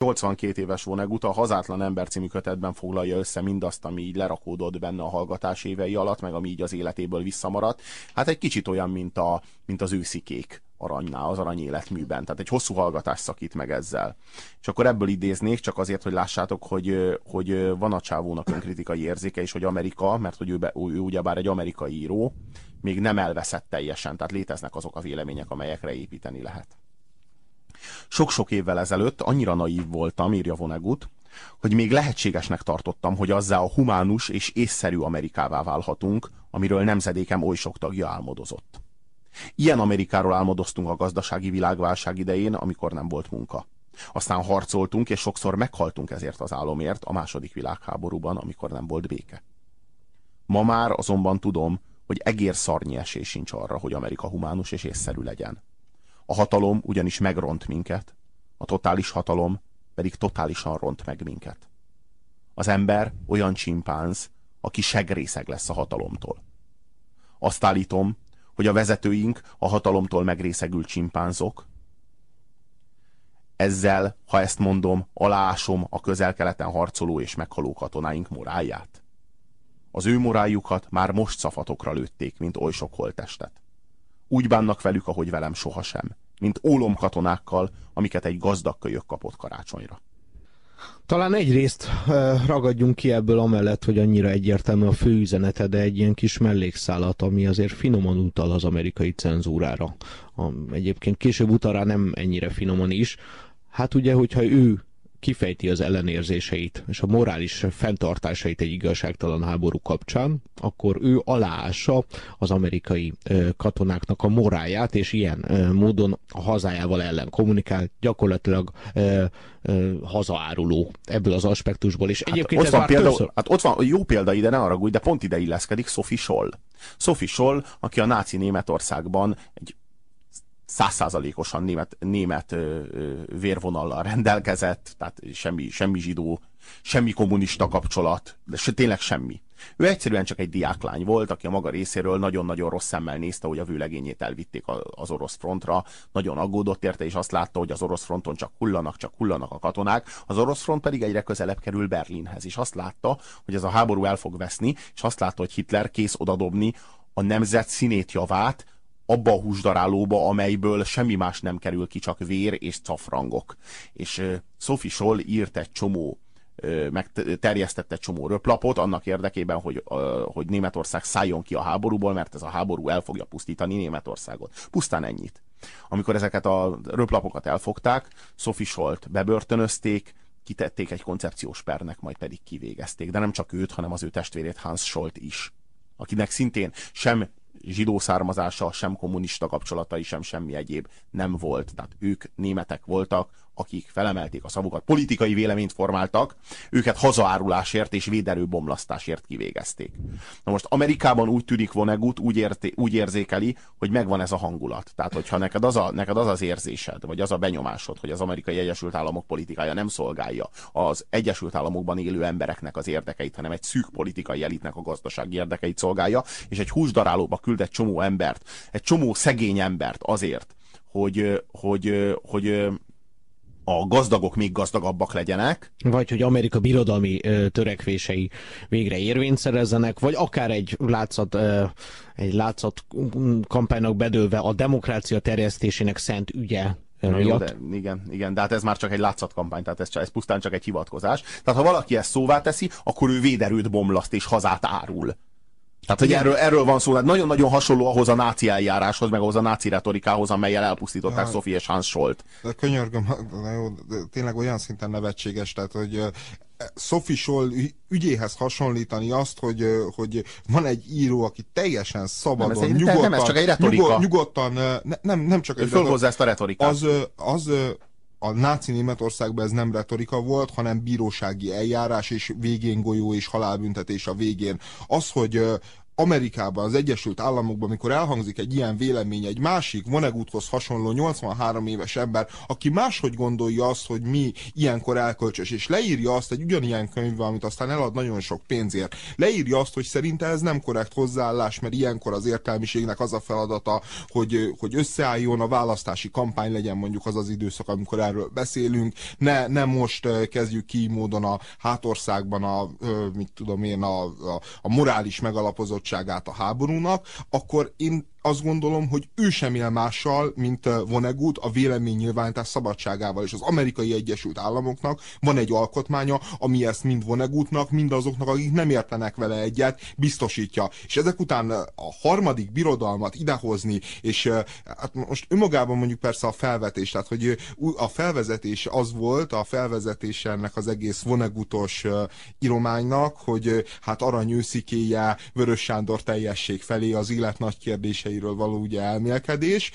82 éves Vonnegut a Hazátlan ember című kötetben foglalja össze mindazt, ami így lerakódott benne a hallgatás évei alatt, meg ami így az életéből visszamaradt. Hát egy kicsit olyan, mint az őszi kék aranynál, az Arany életműben. Tehát egy hosszú hallgatás szakít meg ezzel. És akkor ebből idéznék, csak azért, hogy lássátok, hogy van a csávónak önkritikai érzéke, és hogy Amerika, mert hogy ő ugyebár egy amerikai író, még nem elveszett teljesen, tehát léteznek azok a vélemények, amelyekre építeni lehet. Sok-sok évvel ezelőtt annyira naív voltam, írja Vonnegut, hogy még lehetségesnek tartottam, hogy azzá a humánus és észszerű Amerikává válhatunk, amiről nemzedékem oly sok tagja álmodozott. Ilyen Amerikáról álmodoztunk a gazdasági világválság idején, amikor nem volt munka. Aztán harcoltunk, és sokszor meghaltunk ezért az álomért a második világháborúban, amikor nem volt béke. Ma már azonban tudom, hogy egér szarnyi esély sincs arra, hogy Amerika humánus és észszerű legyen. A hatalom ugyanis megront minket, a totális hatalom pedig totálisan ront meg minket. Az ember olyan csimpánz, aki segrészeg lesz a hatalomtól. Azt állítom, hogy a vezetőink a hatalomtól megrészegült csimpánzok. Ezzel, ha ezt mondom, aláásom a Közel-Keleten harcoló és meghaló katonáink morálját. Az ő moráljukat már most szafatokra lőtték, mint oly sok holttestet. Úgy bánnak velük, ahogy velem sohasem, mint ólomkatonákkal, amiket egy gazdag kölyök kapott karácsonyra. Talán egyrészt ragadjunk ki ebből amellett, hogy annyira egyértelmű a főüzenete, de egy ilyen kis mellékszálat, ami azért finoman utal az amerikai cenzúrára. Egyébként később utal rá nem ennyire finoman is. Hát ugye, hogyha ő kifejti az ellenérzéseit és a morális fenntartásait egy igazságtalan háború kapcsán, akkor ő aláássa az amerikai katonáknak a morálját, és ilyen módon a hazájával ellen kommunikál, gyakorlatilag hazaáruló ebből az aspektusból. És egyébként ott van, jó példa ide, ne haragudj, de pont ide illeszkedik Sophie Scholl. Sophie Scholl, aki a náci Németországban egy 100%-osan német vérvonallal rendelkezett, tehát semmi zsidó, semmi kommunista kapcsolat, de tényleg semmi. Ő egyszerűen csak egy diáklány volt, aki a maga részéről nagyon-nagyon rossz szemmel nézte, hogy a vőlegényét elvitték az orosz frontra, nagyon aggódott érte, és azt látta, hogy az orosz fronton csak hullanak a katonák, az orosz front pedig egyre közelebb kerül Berlinhez, és azt látta, hogy ez a háború el fog veszni, és azt látta, hogy Hitler kész odadobni a nemzet színét javát abba a húsdarálóba, amelyből semmi más nem kerül ki, csak vér és cafrangok. És Sophie Scholl írt egy csomó, terjesztett egy csomó röplapot annak érdekében, hogy Németország szálljon ki a háborúból, mert ez a háború el fogja pusztítani Németországot. Pusztán ennyit. Amikor ezeket a röplapokat elfogták, Sophie Schollt bebörtönözték, kitették egy koncepciós pernek, majd pedig kivégezték. De nem csak őt, hanem az ő testvérét, Hans Schollt is, akinek szintén sem zsidó származása, sem kommunista kapcsolatai, sem semmi egyéb nem volt. Tehát ők németek voltak, akik felemelték a szavukat, politikai véleményt formáltak, őket hazaárulásért és véderőbomlasztásért kivégezték. Na most Amerikában úgy tűnik Vonnegut, úgy érzékeli, hogy megvan ez a hangulat. Tehát, hogyha neked az az érzésed, vagy az a benyomásod, hogy az Amerikai Egyesült Államok politikája nem szolgálja az Egyesült Államokban élő embereknek az érdekeit, hanem egy szűk politikai elitnek a gazdasági érdekeit szolgálja, és egy húsdarálóba küld egy csomó embert, egy csomó szegény embert azért, hogy a gazdagok még gazdagabbak legyenek. Vagy hogy Amerika birodalmi törekvései végre érvényt szerezzenek, vagy akár egy látszat kampánynak bedőlve a demokrácia terjesztésének szent ügye. Jó, de igen, de hát ez már csak egy látszatkampány, tehát ez pusztán csak egy hivatkozás. Tehát ha valaki ezt szóvá teszi, akkor ő véderőt bomlaszt és hazát árul. Tehát, hogy erről van szó, nagyon-nagyon hasonló ahhoz a náci eljáráshoz, meg ahhoz a náci retorikához, amellyel elpusztították Sophie és Hans Schollt. De könyörgöm, de tényleg olyan szinten nevetséges, tehát, hogy Sophie Scholl ügyéhez hasonlítani azt, hogy van egy író, aki teljesen szabadon, nyugodtan... Nem, ez csak egy retorika. Nyugodtan, nem csak egy retorika. Fölhozza ezt a retorikát. A náci Németországban ez nem retorika volt, hanem bírósági eljárás, és végén golyó és halálbüntetés a végén. Amerikában, az Egyesült Államokban, amikor elhangzik egy ilyen vélemény, egy másik Vonneguthoz hasonló 83 éves ember, aki máshogy gondolja azt, hogy mi ilyenkor elkölcsös, és leírja azt egy ugyanilyen könyvben, amit aztán elad nagyon sok pénzért, leírja azt, hogy szerinte ez nem korrekt hozzáállás, mert ilyenkor az értelmiségnek az a feladata, hogy összeálljon, a választási kampány legyen mondjuk az az időszak, amikor erről beszélünk, ne most kezdjük ki módon a hátországban mit tudom én, a morális megalapozottságát a háborúnak, akkor én azt gondolom, hogy ő sem él mással, mint Vonnegut a véleménynyilvánítás szabadságával, és az Amerikai Egyesült Államoknak van egy alkotmánya, ami ezt mind Vonnegutnak, mind azoknak, akik nem értenek vele egyet, biztosítja. És ezek után a harmadik birodalmat idehozni, és hát most önmagában mondjuk persze a felvetés, tehát hogy a felvezetés az volt, a felvezetés ennek az egész Vonnegutos írománynak, hogy hát aranyőszikéje, Vörös Sándor teljesség felé az élet nagy kérdéseiről való ugye elmélkedés,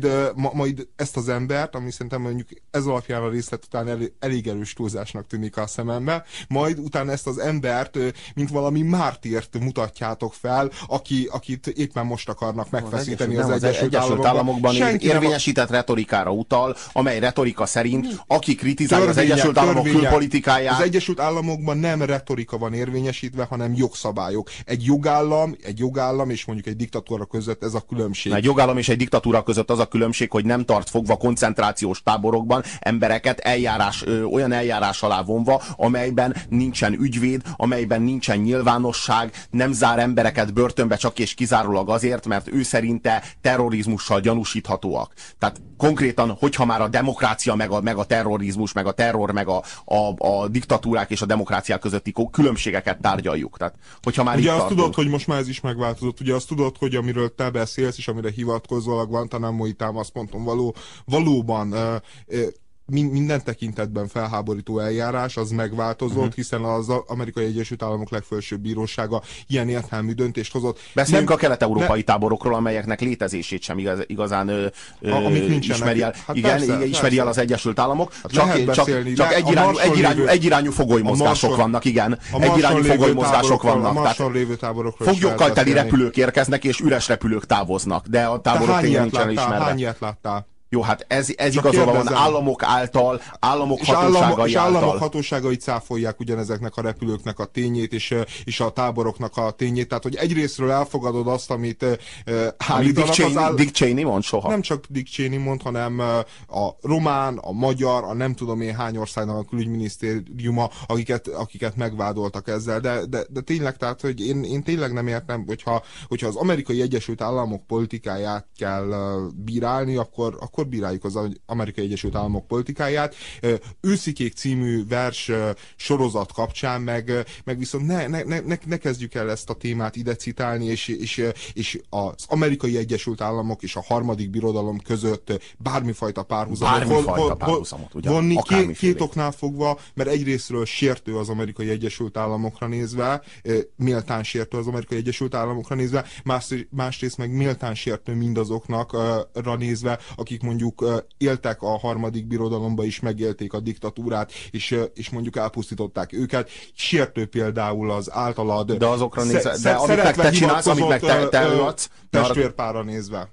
majd ezt az embert, ami szerintem mondjuk ez alapján a részlet után elég erős túlzásnak tűnik a szemembe, majd utána ezt az embert, mint valami mártírt mutatjátok fel, akit éppen most akarnak megfeszíteni az Egyesült Államokban érvényesített retorikára utal, amely retorika szerint, aki kritizálja az Egyesült Államok külpolitikáját... Az Egyesült Államokban nem retorika van érvényesítve, hanem jogszabályok. Egy jogállam és mondjuk egy diktatúra között ez a különbség. Egy jogállam és egy diktatúra között az a különbség, hogy nem tart fogva koncentrációs táborokban embereket olyan eljárás alá vonva, amelyben nincsen ügyvéd, amelyben nincsen nyilvánosság, nem zár embereket börtönbe csak és kizárólag azért, mert ő szerinte terrorizmussal gyanúsíthatóak. Tehát konkrétan, hogyha már a demokrácia, meg a terrorizmus, meg a terror, meg a diktatúrák és a demokráciák közötti különbségeket tárgyaljuk. Tehát, hogyha már ugye azt tudod, hogy most már ez is megváltozott, ugye azt tudod, hogy amiről te beszélsz, és amire hivatkozol a Guantanamo-i támaszponton valóban minden tekintetben felháborító eljárás, az megváltozott, hiszen az Amerikai Egyesült Államok legfelsőbb bírósága ilyen értelmű döntést hozott. Beszélünk a kelet-európai táborokról, amelyeknek létezését sem igazán ismeri el. Hát ismeri el az Egyesült Államok. Csak egyirányú fogolymozgások vannak, igen. Egyirányú fogolymozgások vannak. Foglyokkal teli repülők érkeznek, és üres repülők távoznak, de a táborok tényleg nincsen ismerve. Hány ilyet láttál? Jó, hát ez igazolva van államok által, államok hatóságai által. Államok hatóságai cáfolják ugyanezeknek a repülőknek a tényét, és a táboroknak a tényét. Tehát, hogy egyrésztről elfogadod azt, amit állítanak. Dick Cheney mond soha. Nem csak Dick Cheney mond, hanem a román, a magyar, a nem tudom én hány országnak a külügyminisztériuma, akiket megvádoltak ezzel. De tényleg, tehát, hogy én tényleg nem értem, hogyha az Amerikai Egyesült Államok politikáját kell bírálni, akkor bíráljuk az Amerikai Egyesült Államok politikáját. Őszikék című vers sorozat kapcsán meg viszont ne kezdjük el ezt a témát ide citálni, és az Amerikai Egyesült Államok és a harmadik birodalom között bármifajta párhuzamot vonni két oknál fogva, mert egyrésztről sértő az Amerikai Egyesült Államokra nézve, méltán sértő az Amerikai Egyesült Államokra nézve, másrészt meg méltán sértő mindazoknakra nézve, akik mondjuk éltek a harmadik birodalomba is, megélték a diktatúrát, és mondjuk elpusztították őket. Sértő például az általad de azokra nézve, de amit meg te csinálsz, amit meg te előadsz, testvérpárra nézve.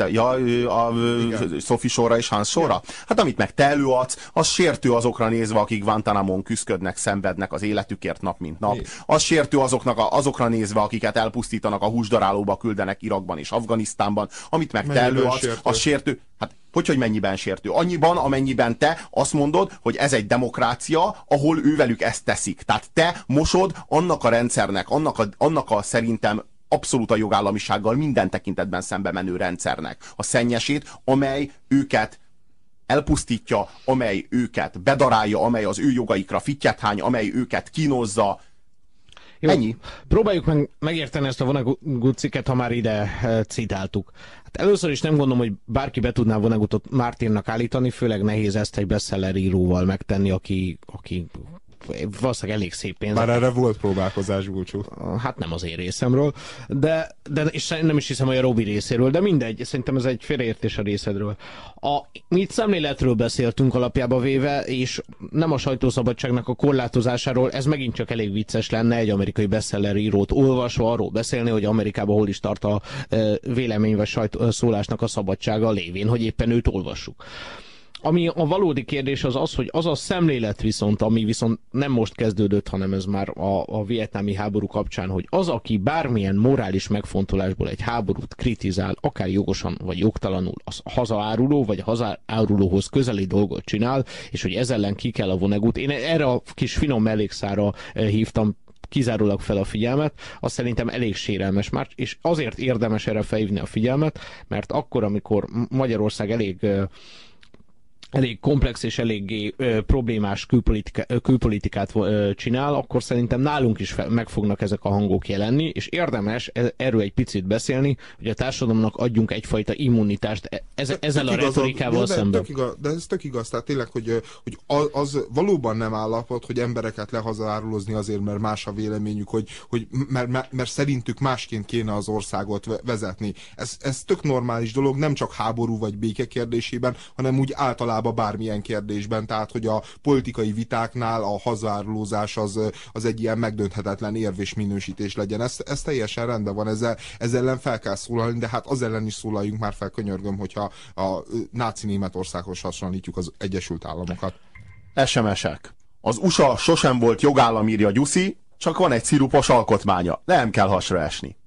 A Sophie sorra és Hans sorra? Hát amit meg te előadsz, az sértő azokra nézve, akik Guantanamon küszködnek, szenvednek az életükért nap mint nap. Az sértő azokra nézve, akiket elpusztítanak, a húsdarálóba küldenek Irakban és Afganisztánban. Amit meg te előadsz, az sértő. Hát hogy mennyiben sértő? Annyiban, amennyiben te azt mondod, hogy ez egy demokrácia, ahol ővelük ezt teszik. Tehát te mosod annak a rendszernek, annak a szerintem abszolút a jogállamisággal minden tekintetben szembe menő rendszernek a szennyesét, amely őket elpusztítja, amely őket bedarálja, amely az ő jogaikra fittyet hány, amely őket kínozza. Jó, ennyi. Próbáljuk megérteni ezt a Vonnegut cikket, ha már ide citáltuk. Hát először is nem gondolom, hogy bárki be tudná Vonnegutot mártírnak állítani, főleg nehéz ezt egy bestseller íróval megtenni, aki valószínűleg elég szép pénz. Már erre volt próbálkozás, Bulcsú. Hát nem az én részemről, de és nem is hiszem, hogy a Robi részéről, de mindegy, szerintem ez egy félreértés a részedről. Mi itt szemléletről beszéltünk alapjába véve, és nem a sajtószabadságnak a korlátozásáról, ez megint csak elég vicces lenne egy amerikai bestseller írót olvasva arról beszélni, hogy Amerikában hol is tart a vélemény vagy szólásnak a szabadsága lévén, hogy éppen őt olvassuk. Ami a valódi kérdés az, hogy az a szemlélet viszont, ami viszont nem most kezdődött, hanem ez már a vietnámi háború kapcsán, hogy az, aki bármilyen morális megfontolásból egy háborút kritizál, akár jogosan vagy jogtalanul, az hazaáruló vagy a hazaárulóhoz közeli dolgot csinál, és hogy ez ellen ki kell a vonegut. Én erre a kis finom mellékszára hívtam kizárólag fel a figyelmet, az szerintem elég sérelmes már, és azért érdemes erre felhívni a figyelmet, mert akkor, amikor Magyarország elég komplex és eléggé problémás külpolitikát csinál, akkor szerintem nálunk is meg fognak ezek a hangok jelenni, és érdemes erről egy picit beszélni, hogy a társadalomnak adjunk egyfajta immunitást ezzel a retorikával szemben. De ez tök igaz, tehát tényleg, hogy az valóban nem állapot, hogy embereket lehazaárulozni azért, mert más a véleményük, mert szerintük másként kéne az országot vezetni. Ez tök normális dolog, nem csak háború vagy béke kérdésében, hanem úgy általában bármilyen kérdésben, tehát hogy a politikai vitáknál a hazaárulózás az egy ilyen megdönthetetlen érv és minősítés legyen. Ez teljesen rendben van, ezzel ellen fel kell szólalni, de hát az ellen is szólaljunk már fel, könyörgöm, hogyha a náci Németországhoz hasonlítjuk az Egyesült Államokat. SMS-ek. Az USA sosem volt jogállam, írja Gyuszi, csak van egy szirupos alkotmánya. Nem kell hasra esni.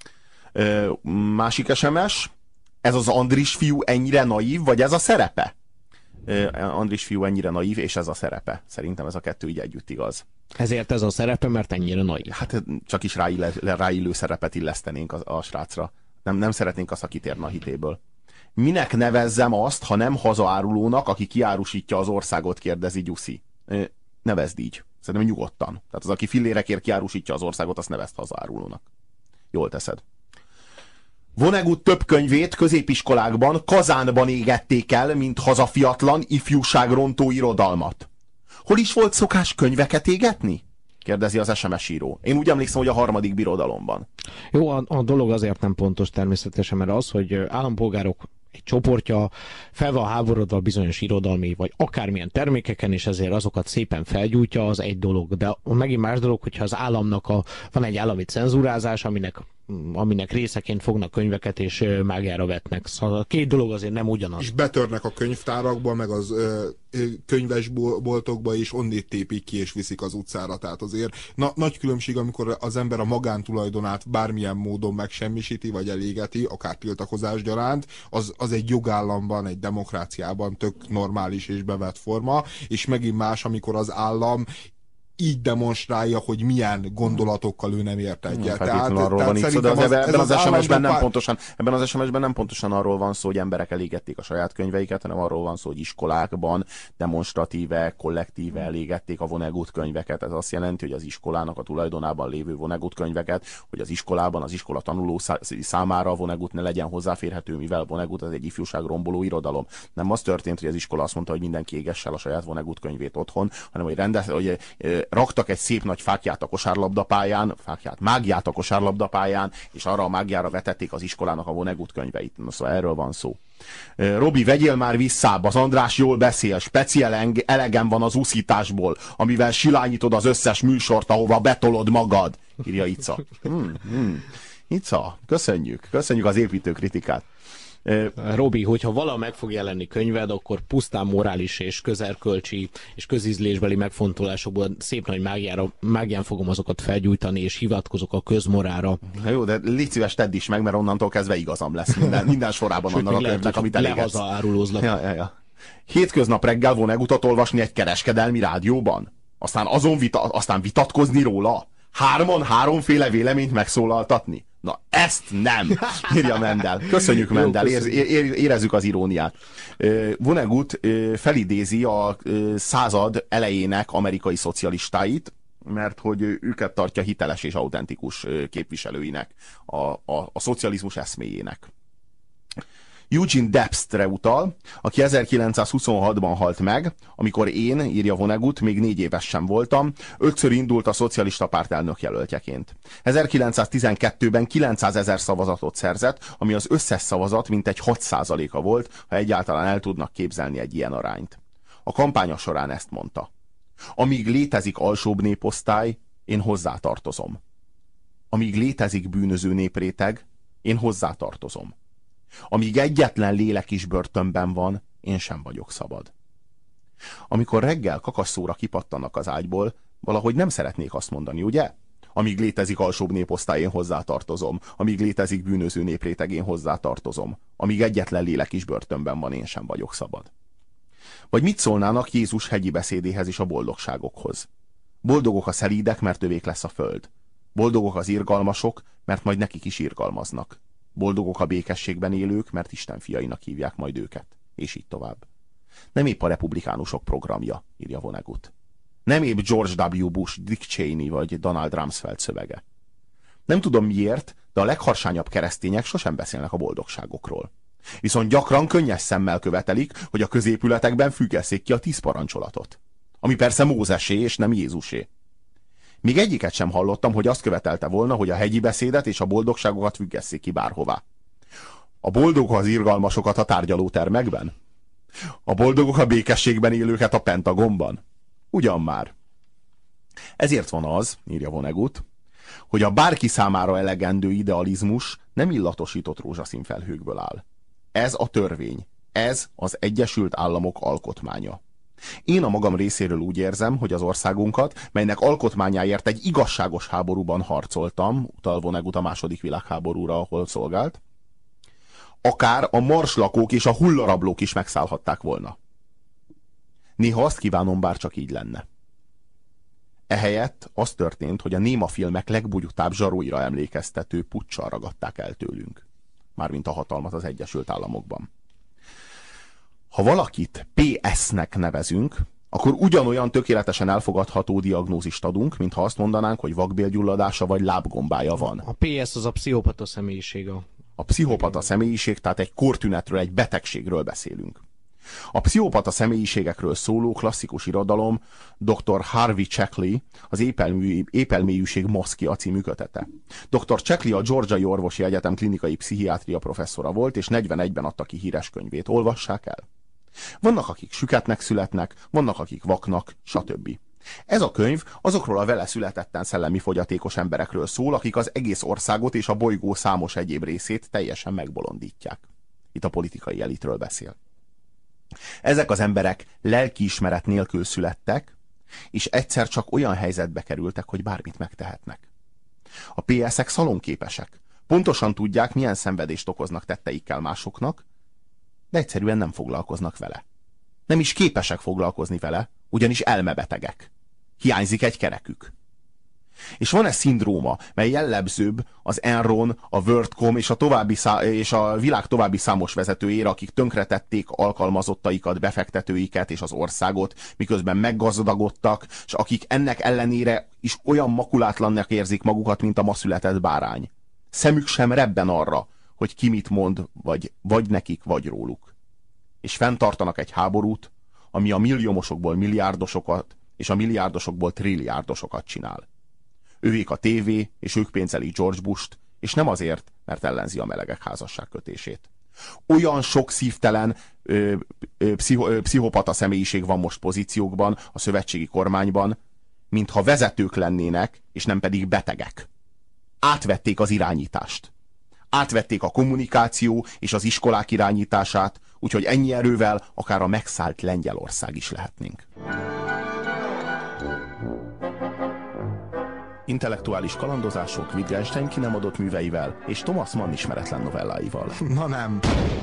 Másik SMS. Ez az Andris fiú ennyire naív, vagy ez a szerepe? Andris fiú ennyire naív, és ez a szerepe. Szerintem ez a kettő így együtt igaz. Ezért ez a szerepe, mert ennyire naív. Hát csak is ráillő szerepet illesztenénk a srácra. Nem szeretnénk azt, aki térne a hitéből. Minek nevezzem azt, ha nem hazaárulónak, aki kiárusítja az országot, kérdezi Gyuszi. Nevezd így. Szerintem nyugodtan. Tehát az, aki fillérekért kiárusítja az országot, azt nevezd hazaárulónak. Jól teszed. Vonnegut több könyvét középiskolákban Kazánban égették el, mint hazafiatlan, ifjúságrontó irodalmat. Hol is volt szokás könyveket égetni? Kérdezi az SMS író. Én úgy emlékszem, hogy a Harmadik Birodalomban. Jó, a dolog azért nem pontos természetesen, mert az, hogy állampolgárok egy csoportja fel van háborodva bizonyos irodalmi, vagy akármilyen termékeken, és ezért azokat szépen felgyújtja, az egy dolog. De megint más dolog, hogyha az államnak van egy állami cenzúrázás, aminek részeként fognak könyveket és mágiára vetnek. Szóval a két dolog azért nem ugyanaz. És betörnek a könyvtárakba, meg az könyvesboltokba, és onnét tépik ki, és viszik az utcára. Tehát azért nagy különbség, amikor az ember a magántulajdonát bármilyen módon megsemmisíti, vagy elégeti, akár tiltakozás gyaránt, az egy jogállamban, egy demokráciában tök normális és bevett forma, és megint más, amikor az állam így demonstrálja, hogy milyen gondolatokkal ő nem ért egyet. Ebben az SMS-ben nem pontosan arról van szó, hogy emberek elégették a saját könyveiket, hanem arról van szó, hogy iskolákban demonstratíve, kollektíve elégették a Vonnegut könyveket. Ez azt jelenti, hogy az iskolának a tulajdonában lévő Vonnegut könyveket, hogy az iskolában, az iskola tanuló számára a Vonnegut ne legyen hozzáférhető, mivel Vonnegut az egy ifjúságromboló irodalom. Nem az történt, hogy az iskola azt mondta, hogy mindenki égesse el a saját Vonnegut könyvét otthon, hanem hogy raktak egy szép nagy fákját a kosárlabdapályán, mágiát a kosárlabdapályán, és arra a mágiára vetették az iskolának a Vonnegut könyveit. Szóval erről van szó. Robi, vegyél már visszább, az András jól beszél, speciál elegem van az uszításból, amivel silányítod az összes műsort, ahova betolod magad, írja Ica. Ica, köszönjük az építő kritikát. Robi, hogyha vala meg fog jelenni könyved, akkor pusztán morális és közerkölcsi és közízlésbeli megfontolásokból szép nagy mágián fogom azokat felgyújtani, és hivatkozok a közmorára. Na jó, de légy szíves, tedd is meg, mert onnantól kezdve igazam lesz minden sorában annak a könyvnek, amit elégetsz. Lehazaárulózlak. Ja. Hétköznap reggel Vonnegutot olvasni egy kereskedelmi rádióban? Aztán vitatkozni róla? Háromféle véleményt megszólaltatni? Na, ezt nem, írja Mendel. Köszönjük, Mendel, érezzük az iróniát. Vonnegut felidézi a század elejének amerikai szocialistáit, mert hogy őket tartja hiteles és autentikus képviselőinek, a szocializmus eszméjének. Eugene Debstre utal, aki 1926-ban halt meg, amikor én, írja Vonnegut, még 4 éves sem voltam, 5-ször indult a szocialista párt elnökjelöltjeként. 1912-ben 900 000 szavazatot szerzett, ami az összes szavazat mintegy 6%-a volt, ha egyáltalán el tudnak képzelni egy ilyen arányt. A kampánya során ezt mondta. Amíg létezik alsóbb néposztály, én hozzátartozom. Amíg létezik bűnöző népréteg, én hozzátartozom. Amíg egyetlen lélek is börtönben van, én sem vagyok szabad. Amikor reggel kakasszóra kipattanak az ágyból, valahogy nem szeretnék azt mondani, ugye? Amíg létezik alsóbb néposztály, én hozzátartozom. Amíg létezik bűnöző népréteg, én hozzátartozom. Amíg egyetlen lélek is börtönben van, én sem vagyok szabad. Vagy mit szólnának Jézus hegyi beszédéhez és a boldogságokhoz? Boldogok a szelídek, mert övék lesz a föld. Boldogok az irgalmasok, mert majd nekik is irgalmaznak. Boldogok a békességben élők, mert Isten fiainak hívják majd őket. És így tovább. Nem épp a republikánusok programja, írja Vonnegut. Nem épp George W. Bush, Dick Cheney vagy Donald Rumsfeld szövege. Nem tudom miért, de a legharsányabb keresztények sosem beszélnek a boldogságokról. Viszont gyakran könnyes szemmel követelik, hogy a középületekben függesszék ki a 10 parancsolatot. Ami persze Mózesé és nem Jézusé. Még egyiket sem hallottam, hogy azt követelte volna, hogy a hegyi beszédet és a boldogságokat függesszék ki bárhová. A boldogok az irgalmasokat a tárgyalótermekben? A boldogok a békességben élőket a Pentagonban? Ugyan már. Ezért van az, írja Vonnegut, hogy a bárki számára elegendő idealizmus nem illatosított rózsaszín felhőkből áll. Ez a törvény. Ez az Egyesült Államok alkotmánya. Én a magam részéről úgy érzem, hogy az országunkat, melynek alkotmányáért egy igazságos háborúban harcoltam, utal Vonnegut a II. Világháborúra, ahol szolgált, akár a marslakók és a hullarablók is megszállhatták volna. Néha azt kívánom, bár csak így lenne. Ehelyett az történt, hogy a néma filmek legbugyutább zsaróira emlékeztető puccsal ragadták el tőlünk. Mármint a hatalmat az Egyesült Államokban. Ha valakit PS-nek nevezünk, akkor ugyanolyan tökéletesen elfogadható diagnózist adunk, mintha azt mondanánk, hogy vakbélgyulladása vagy lábgombája van. A PS az a pszichopata személyiség. A pszichopata személyiség, tehát egy kórtünetről, egy betegségről beszélünk. A pszichopata személyiségekről szóló klasszikus irodalom dr. Harvey Checkley az Épelmélyűség maszkja című kötete. Dr. Checkley a Georgiai Orvosi Egyetem klinikai pszichiátria professzora volt, és 41-ben adta ki híres könyvét. Olvassák el. Vannak, akik süketnek születnek, vannak, akik vaknak, stb. Ez a könyv azokról a vele születetten szellemi fogyatékos emberekről szól, akik az egész országot és a bolygó számos egyéb részét teljesen megbolondítják. Itt a politikai elitről beszél. Ezek az emberek lelkiismeret nélkül születtek, és egyszer csak olyan helyzetbe kerültek, hogy bármit megtehetnek. A PS-ek szalonképesek. Pontosan tudják, milyen szenvedést okoznak tetteikkel másoknak, de egyszerűen nem foglalkoznak vele. Nem is képesek foglalkozni vele, ugyanis elmebetegek. Hiányzik egy kerekük. És van-e szindróma, mely jellemzőbb az Enron, a WorldCom és a világ további számos vezetőjére, akik tönkretették alkalmazottaikat, befektetőiket és az országot, miközben meggazdagodtak, és akik ennek ellenére is olyan makulátlannak érzik magukat, mint a ma született bárány. Szemük sem rebben arra, hogy ki mit mond, vagy nekik, vagy róluk. És fenntartanak egy háborút, ami a milliómosokból milliárdosokat, és a milliárdosokból trilliárdosokat csinál. Ővék a tévé, és ők pénzelik George Bush-t, és nem azért, mert ellenzi a melegek házasságkötését. Olyan sok szívtelen pszichopata személyiség van most pozíciókban, a szövetségi kormányban, mintha vezetők lennének, és nem pedig betegek. Átvették az irányítást. Átvették a kommunikáció és az iskolák irányítását, úgyhogy ennyi erővel akár a megszállt Lengyelország is lehetnénk. Intellektuális kalandozások Wittgenstein ki nem adott műveivel és Thomas Mann ismeretlen novelláival. Na nem.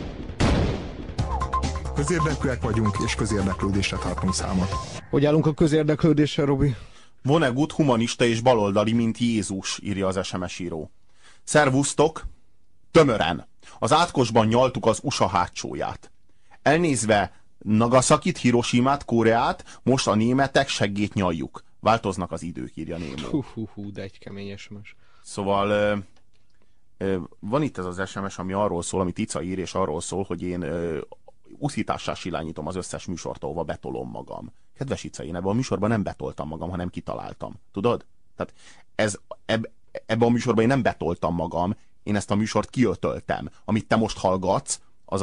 Közérdekűek vagyunk, és közérdeklődésre tartunk számot. Hogy állunk a közérdeklődéssel, Robi? Vonnegut humanista és baloldali, mint Jézus, írja az SMS író. Szervusztok! Tömören. Az átkosban nyaltuk az USA hátsóját. Elnézve Nagasakit, Hiroshimát, Koreát, most a németek seggét nyaljuk. Változnak az idők, írja Némó. De egy kemény SMS. Szóval Van itt ez az SMS, ami arról szól, amit Ica ír, és arról szól, hogy én uszítással silányítom az összes műsort, ahova betolom magam. Kedves Ica, én ebben a műsorban nem betoltam magam, hanem kitaláltam. Tudod? Tehát ebben a műsorban én nem betoltam magam, én ezt a műsort kiötöltem. Amit te most hallgatsz,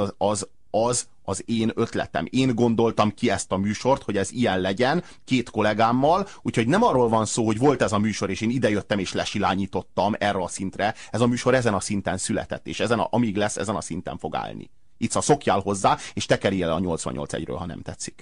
az én ötletem. Én gondoltam ki ezt a műsort, hogy ez ilyen legyen, 2 kollégámmal, úgyhogy nem arról van szó, hogy volt ez a műsor, és én idejöttem és lesilányítottam erre a szintre. Ez a műsor ezen a szinten született, és amíg lesz, ezen a szinten fog állni. Itt szokjál hozzá, és tekerj el a 88-1-ről, ha nem tetszik.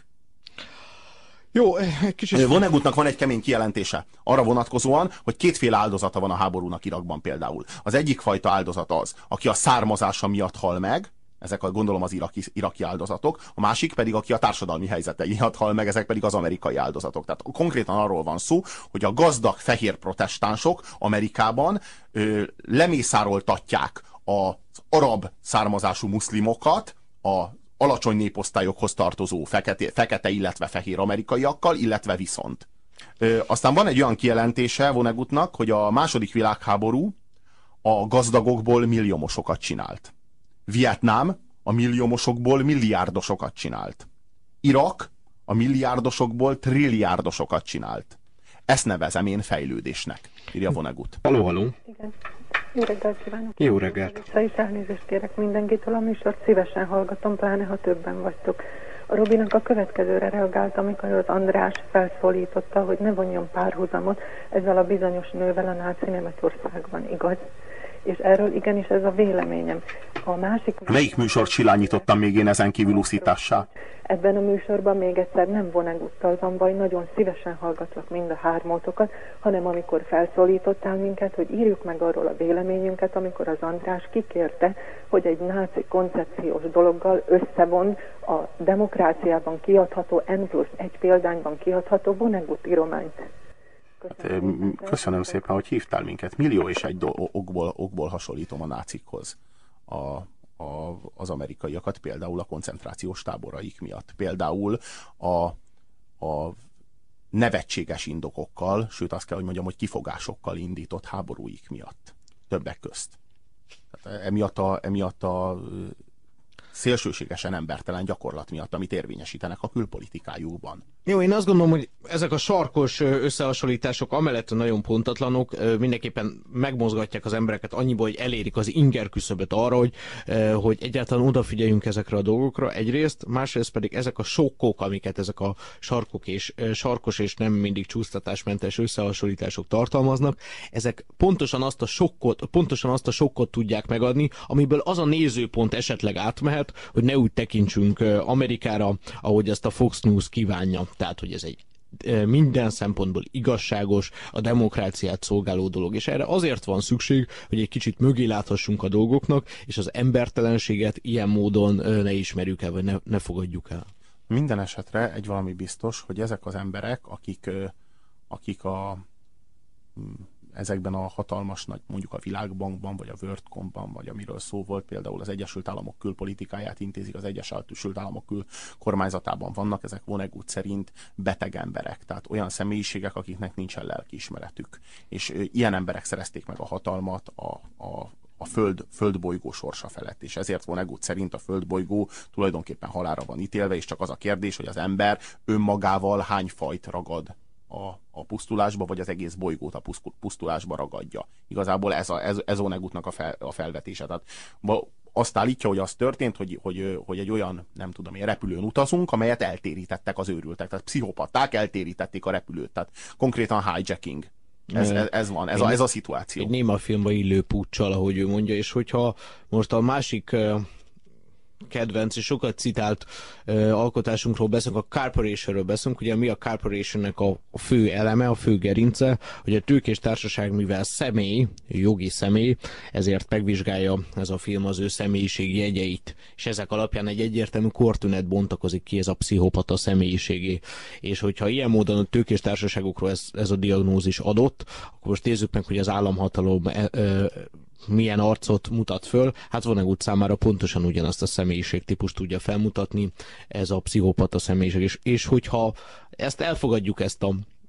Jó, kicsit... Vonnegutnak van egy kemény kijelentése arra vonatkozóan, hogy 2 áldozata van a háborúnak Irakban például. Az egyik fajta áldozat az, aki a származása miatt hal meg, ezek gondolom az iraki áldozatok, a másik pedig, aki a társadalmi helyzete miatt hal meg, ezek pedig az amerikai áldozatok. Tehát konkrétan arról van szó, hogy a gazdag fehér protestánsok Amerikában lemészároltatják az arab származású muszlimokat a alacsony néposztályokhoz tartozó fekete, illetve fehér amerikaiakkal, illetve viszont. Aztán van egy olyan kijelentése Vonnegutnak, hogy a második világháború a gazdagokból milliómosokat csinált. Vietnám a milliómosokból milliárdosokat csinált. Irak a milliárdosokból trilliárdosokat csinált. Ezt nevezem én fejlődésnek, írja Vonnegut. Haló. Igen. Jó reggelt kívánok! Jó reggelt! Vissza is elnézést kérek mindenkitől, a műsort szívesen hallgatom, pláne ha többen vagytok. A Robinak a következőre reagált, amikor az András felszólította, hogy ne vonjon párhuzamot ezzel a bizonyos nővel a náci Németországban, igaz? És erről igenis ez a véleményem. A másik... Melyik műsort silányítottam még én ezen kívül uszítással? Ebben a műsorban még egyszer nem Vonneguttal van baj, nagyon szívesen hallgatlak mind a hármótokat, hanem amikor felszólítottál minket, hogy írjuk meg arról a véleményünket, amikor az András kikérte, hogy egy náci koncepciós dologgal összevon a demokráciában kiadható N+1 példányban kiadható Vonnegut írományt. Köszönöm szépen, hogy hívtál minket. Millió és egy okból hasonlítom a nácikhoz az amerikaiakat, például a koncentrációs táboraik miatt. Például a nevetséges indokokkal, sőt azt kell, hogy mondjam, hogy kifogásokkal indított háborúik miatt. Többek közt. Tehát emiatt a szélsőségesen embertelen gyakorlat miatt, amit érvényesítenek a külpolitikájukban. Jó, én azt gondolom, hogy ezek a sarkos összehasonlítások amellett nagyon pontatlanok, mindenképpen megmozgatják az embereket annyiból, hogy elérik az inger küszöböt arra, hogy egyáltalán odafigyeljünk ezekre a dolgokra egyrészt, másrészt pedig ezek a sokkok, amiket ezek a sarkos és nem mindig csúsztatásmentes összehasonlítások tartalmaznak, ezek pontosan azt a sokkot tudják megadni, amiből az a nézőpont esetleg átmehet, hogy ne úgy tekintsünk Amerikára, ahogy ezt a Fox News kívánja. Tehát, hogy ez egy minden szempontból igazságos, a demokráciát szolgáló dolog. És erre azért van szükség, hogy egy kicsit mögé láthassunk a dolgoknak, és az embertelenséget ilyen módon ne ismerjük el, vagy ne fogadjuk el. Minden esetre egy valami biztos, hogy ezek az emberek, akik ezekben a hatalmas nagy, mondjuk a Világbankban, vagy a WorldComban, vagy amiről szó volt, például az Egyesült Államok külpolitikáját intézik, az Egyesült Államok kormányzatában vannak, ezek Vonnegut szerint beteg emberek, tehát olyan személyiségek, akiknek nincsen lelkiismeretük. És ilyen emberek szerezték meg a hatalmat a földbolygó sorsa felett, és ezért Vonnegut szerint a földbolygó tulajdonképpen halálra van ítélve, és csak az a kérdés, hogy az ember önmagával hány fajt ragad a pusztulásba, vagy az egész bolygót a pusztulásba ragadja. Igazából ez Vonnegutnak a felvetése. Tehát azt állítja, hogy az történt, hogy egy olyan, nem tudom én, repülőn utazunk, amelyet eltérítettek az őrültek. Tehát pszichopaták eltérítették a repülőt. Tehát konkrétan hijacking. Ez van, ez a szituáció. Egy néma filmba illő puccsal, ahogy ő mondja, és hogyha most a másik kedvenc és sokat citált alkotásunkról beszélünk, a Corporationről beszélünk, ugye mi a Corporationnek a fő eleme, a fő gerince, hogy a tőkés társaság, mivel személy, jogi személy, ezért megvizsgálja ez a film az ő személyiség jegyeit, és ezek alapján egy egyértelmű kortünet bontakozik ki, ez a pszichopata személyiségé. És hogyha ilyen módon a tőkés társaságokról ez a diagnózis adott, akkor most nézzük meg, hogy az államhatalom milyen arcot mutat föl, hát Vonnegut számára pontosan ugyanazt a személyiségtípust tudja felmutatni, ez a pszichopata személyiség. És hogyha ezt elfogadjuk, ezt a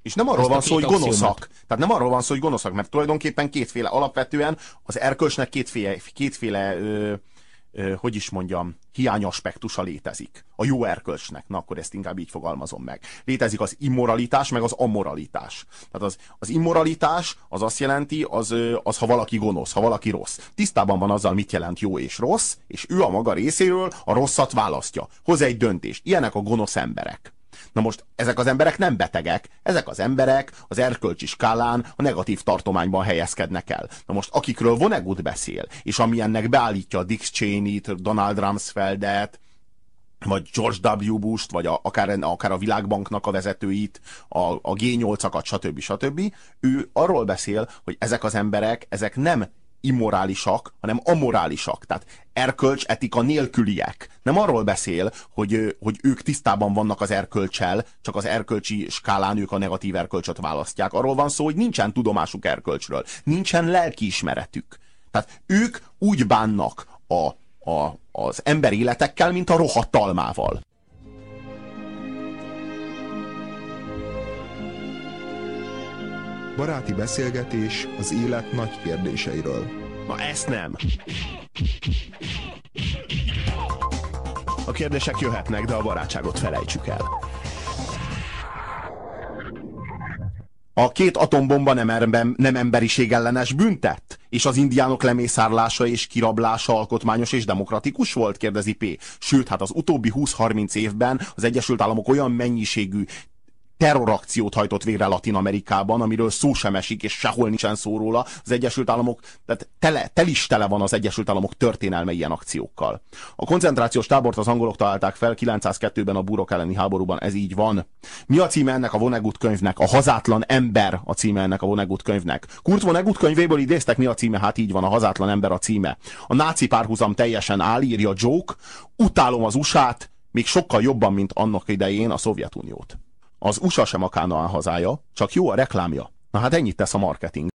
És nem arról van szó, hogy gonoszak. Tehát nem arról van szó, hogy gonoszak, mert tulajdonképpen alapvetően az erkölcsnek kétféle hogy is mondjam, hiányaspektusa létezik. A jó erkölcsnek. Na, akkor ezt inkább így fogalmazom meg. Létezik az immoralitás, meg az amoralitás. Tehát az immoralitás az azt jelenti, az ha valaki gonosz, ha valaki rossz. Tisztában van azzal, mit jelent jó és rossz, és ő a maga részéről a rosszat választja. Hoz egy döntést. Ilyenek a gonosz emberek. Na most ezek az emberek nem betegek, ezek az emberek az erkölcsi skálán a negatív tartományban helyezkednek el. Na most akikről Vonnegut beszél, és ami ennek beállítja Dick Cheney-t, Donald Rumsfeldet, vagy George W. Bush-t, vagy akár a Világbanknak a vezetőit, a G8-akat, stb. Ő arról beszél, hogy ezek az emberek, ezek nem immorálisak, hanem amorálisak. Tehát erkölcs, etika nélküliek. Nem arról beszél, hogy ők tisztában vannak az erkölccsel, csak az erkölcsi skálán ők a negatív erkölcsöt választják. Arról van szó, hogy nincsen tudomásuk erkölcsről. Nincsen lelkiismeretük. Tehát ők úgy bánnak az ember életekkel, mint a rohadt almával. Baráti beszélgetés az élet nagy kérdéseiről. Na ezt nem. A kérdések jöhetnek, de a barátságot felejtsük el. A 2 atombomba nem emberiségellenes bűntett? És az indiánok lemészárlása és kirablása alkotmányos és demokratikus volt? Kérdezi P. Sőt, hát az utóbbi 20-30 évben az Egyesült Államok olyan mennyiségű terrorakciót hajtott végre Latin-Amerikában, amiről szó sem esik, és sehol nincsen szó róla. Az Egyesült Államok, tehát tele van az Egyesült Államok történelme ilyen akciókkal. A koncentrációs tábort az angolok találták fel 902-ben a búrok elleni háborúban, ez így van. Mi a címe ennek a Vonnegut könyvnek? A hazátlan ember a címe ennek a Vonnegut könyvnek. Kurt Vonnegut könyvéből idéztek, mi a címe? Hát így van, a hazátlan ember a címe. A náci párhuzam teljesen áll, írja Joke. Utálom az USA-t, még sokkal jobban, mint annak idején a Szovjetuniót. Az USA sem a Kánaán hazája, csak jó a reklámja. Na hát ennyit tesz a marketing.